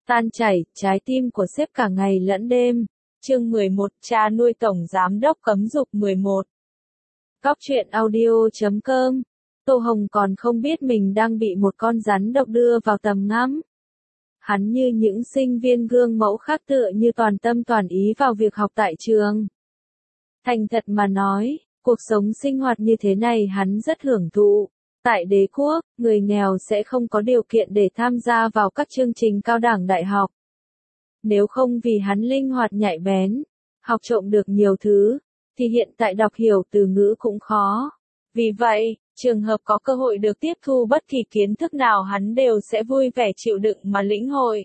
Tan chảy, trái tim của sếp cả ngày lẫn đêm. Chương 11, cha nuôi tổng giám đốc cấm dục 11. Cóc truyện audio.com. Tô Hồng còn không biết mình đang bị một con rắn độc đưa vào tầm ngắm. Hắn như những sinh viên gương mẫu khác tựa như toàn tâm toàn ý vào việc học tại trường. Thành thật mà nói, cuộc sống sinh hoạt như thế này hắn rất hưởng thụ. Tại đế quốc, người nghèo sẽ không có điều kiện để tham gia vào các chương trình cao đẳng đại học. Nếu không vì hắn linh hoạt nhạy bén, học trộm được nhiều thứ, thì hiện tại đọc hiểu từ ngữ cũng khó. Vì vậy, trường hợp có cơ hội được tiếp thu bất kỳ kiến thức nào hắn đều sẽ vui vẻ chịu đựng mà lĩnh hội.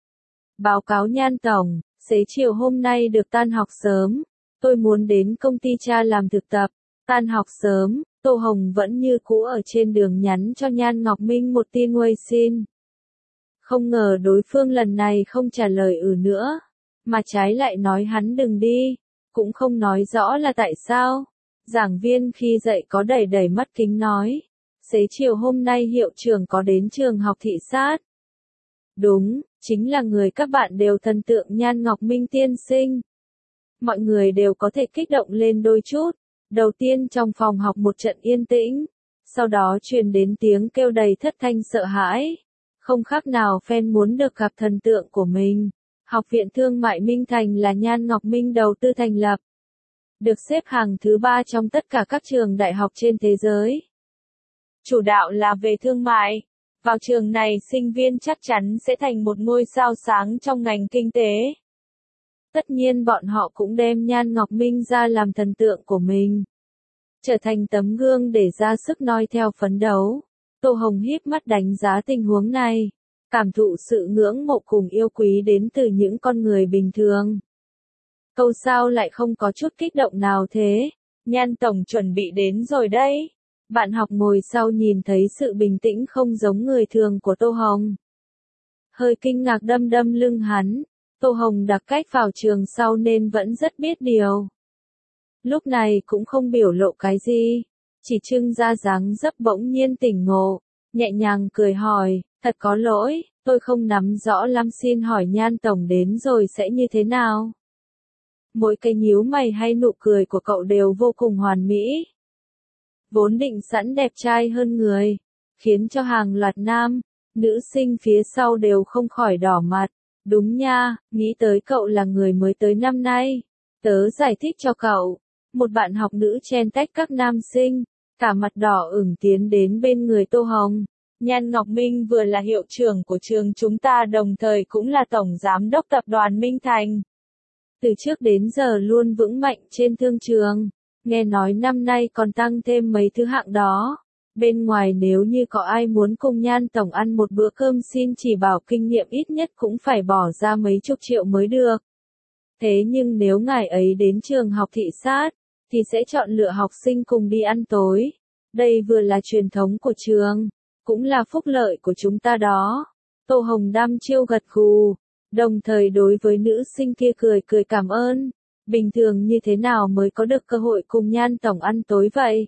Báo cáo Nhan tổng, xế chiều hôm nay được tan học sớm, tôi muốn đến công ty cha làm thực tập. Tan học sớm, Tô Hồng vẫn như cũ ở trên đường nhắn cho Nhan Ngọc Minh một tin nguy xin. Không ngờ đối phương lần này không trả lời nữa, mà trái lại nói hắn đừng đi, cũng không nói rõ là tại sao. Giảng viên khi dạy có đẩy mắt kính nói, xế chiều hôm nay hiệu trưởng có đến trường học thị sát. Đúng, chính là người các bạn đều thần tượng Nhan Ngọc Minh tiên sinh. Mọi người đều có thể kích động lên đôi chút. Đầu tiên trong phòng học một trận yên tĩnh, sau đó truyền đến tiếng kêu đầy thất thanh sợ hãi. Không khác nào fan muốn được gặp thần tượng của mình. Học viện Thương mại Minh Thành là Nhan Ngọc Minh đầu tư thành lập. Được xếp hàng thứ 3 trong tất cả các trường đại học trên thế giới. Chủ đạo là về thương mại. Vào trường này sinh viên chắc chắn sẽ thành một ngôi sao sáng trong ngành kinh tế. Tất nhiên bọn họ cũng đem Nhan Ngọc Minh ra làm thần tượng của mình. Trở thành tấm gương để ra sức noi theo phấn đấu. Tô Hồng híp mắt đánh giá tình huống này. Cảm thụ sự ngưỡng mộ cùng yêu quý đến từ những con người bình thường. Câu sao lại không có chút kích động nào thế? Nhan tổng chuẩn bị đến rồi đấy. Bạn học ngồi sau nhìn thấy sự bình tĩnh không giống người thường của Tô Hồng. Hơi kinh ngạc đâm lưng hắn. Tô Hồng đặc cách vào trường sau nên vẫn rất biết điều. Lúc này cũng không biểu lộ cái gì, chỉ trưng ra dáng dấp bỗng nhiên tỉnh ngộ, nhẹ nhàng cười hỏi, thật có lỗi, tôi không nắm rõ lắm xin hỏi Nhan tổng đến rồi sẽ như thế nào? Mỗi cái nhíu mày hay nụ cười của cậu đều vô cùng hoàn mỹ. Vốn định sẵn đẹp trai hơn người, khiến cho hàng loạt nam, nữ sinh phía sau đều không khỏi đỏ mặt. Đúng nha, nghĩ tới cậu là người mới tới năm nay. Tớ giải thích cho cậu. Một bạn học nữ chen tách các nam sinh, cả mặt đỏ ửng tiến đến bên người Tô Hồng. Nhan Ngọc Minh vừa là hiệu trưởng của trường chúng ta đồng thời cũng là tổng giám đốc tập đoàn Minh Thành. Từ trước đến giờ luôn vững mạnh trên thương trường. Nghe nói năm nay còn tăng thêm mấy thứ hạng đó. Bên ngoài nếu như có ai muốn cùng Nhan tổng ăn một bữa cơm xin chỉ bảo kinh nghiệm ít nhất cũng phải bỏ ra mấy chục triệu mới được. Thế nhưng nếu ngài ấy đến trường học thị sát, thì sẽ chọn lựa học sinh cùng đi ăn tối. Đây vừa là truyền thống của trường, cũng là phúc lợi của chúng ta đó. Tô Hồng đăm chiêu gật gù, đồng thời đối với nữ sinh kia cười cảm ơn. Bình thường như thế nào mới có được cơ hội cùng Nhan tổng ăn tối vậy?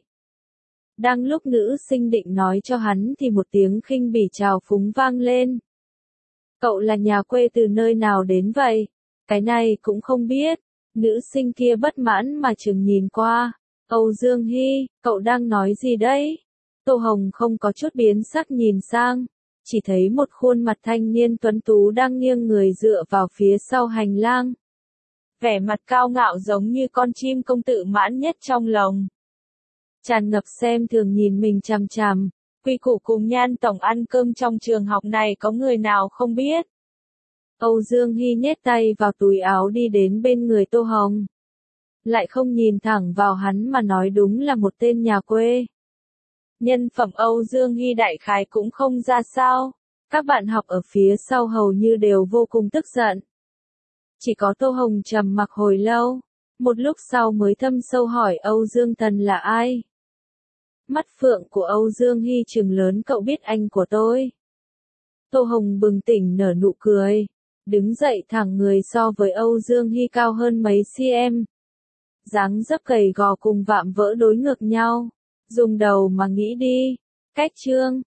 Đang lúc nữ sinh định nói cho hắn thì một tiếng khinh bỉ trào phúng vang lên. Cậu là nhà quê từ nơi nào đến vậy? Cái này cũng không biết. Nữ sinh kia bất mãn mà chừng nhìn qua. Âu Dương Hy, cậu đang nói gì đấy? Tô Hồng không có chút biến sắc nhìn sang. Chỉ thấy một khuôn mặt thanh niên tuấn tú đang nghiêng người dựa vào phía sau hành lang. Vẻ mặt cao ngạo giống như con chim công tự mãn nhất trong lồng. Tràn ngập xem thường nhìn mình chằm chằm. Quy củ cùng Nhan tổng ăn cơm trong trường học này có người nào không biết. Âu Dương Hy nhét tay vào túi áo đi đến bên người Tô Hồng. Lại không nhìn thẳng vào hắn mà nói đúng là một tên nhà quê. Nhân phẩm Âu Dương Hy đại khái cũng không ra sao. Các bạn học ở phía sau hầu như đều vô cùng tức giận. Chỉ có Tô Hồng trầm mặc hồi lâu. Một lúc sau mới thâm sâu hỏi Âu Dương Thần là ai? Mắt phượng của Âu Dương Hy trừng lớn, cậu biết anh của tôi. Tô Hồng bừng tỉnh nở nụ cười. Đứng dậy thẳng người so với Âu Dương Hy cao hơn mấy cm. Dáng dấp gầy gò cùng vạm vỡ đối ngược nhau. Dùng đầu mà nghĩ đi. Cách chương.